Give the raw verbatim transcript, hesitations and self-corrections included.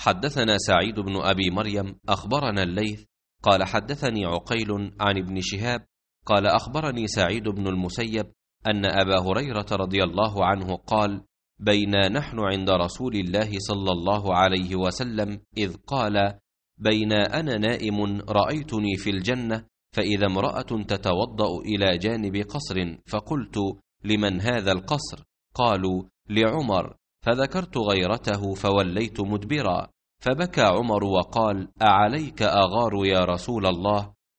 حدثنا سعيد بن أبي مريم أخبرنا الليث قال حدثني عقيل عن ابن شهاب قال أخبرني سعيد بن المسيب أن أبا هريرة رضي الله عنه قال: بينا نحن عند رسول الله صلى الله عليه وسلم إذ قال: بينا أنا نائم رأيتني في الجنة فإذا امرأة تتوضأ إلى جانب قصر، فقلت: لمن هذا القصر؟ قالوا: لعمر، فذكرت غيرته فوليت مدبرا، فبكى عمر وقال: أعليك أغار يا رسول الله؟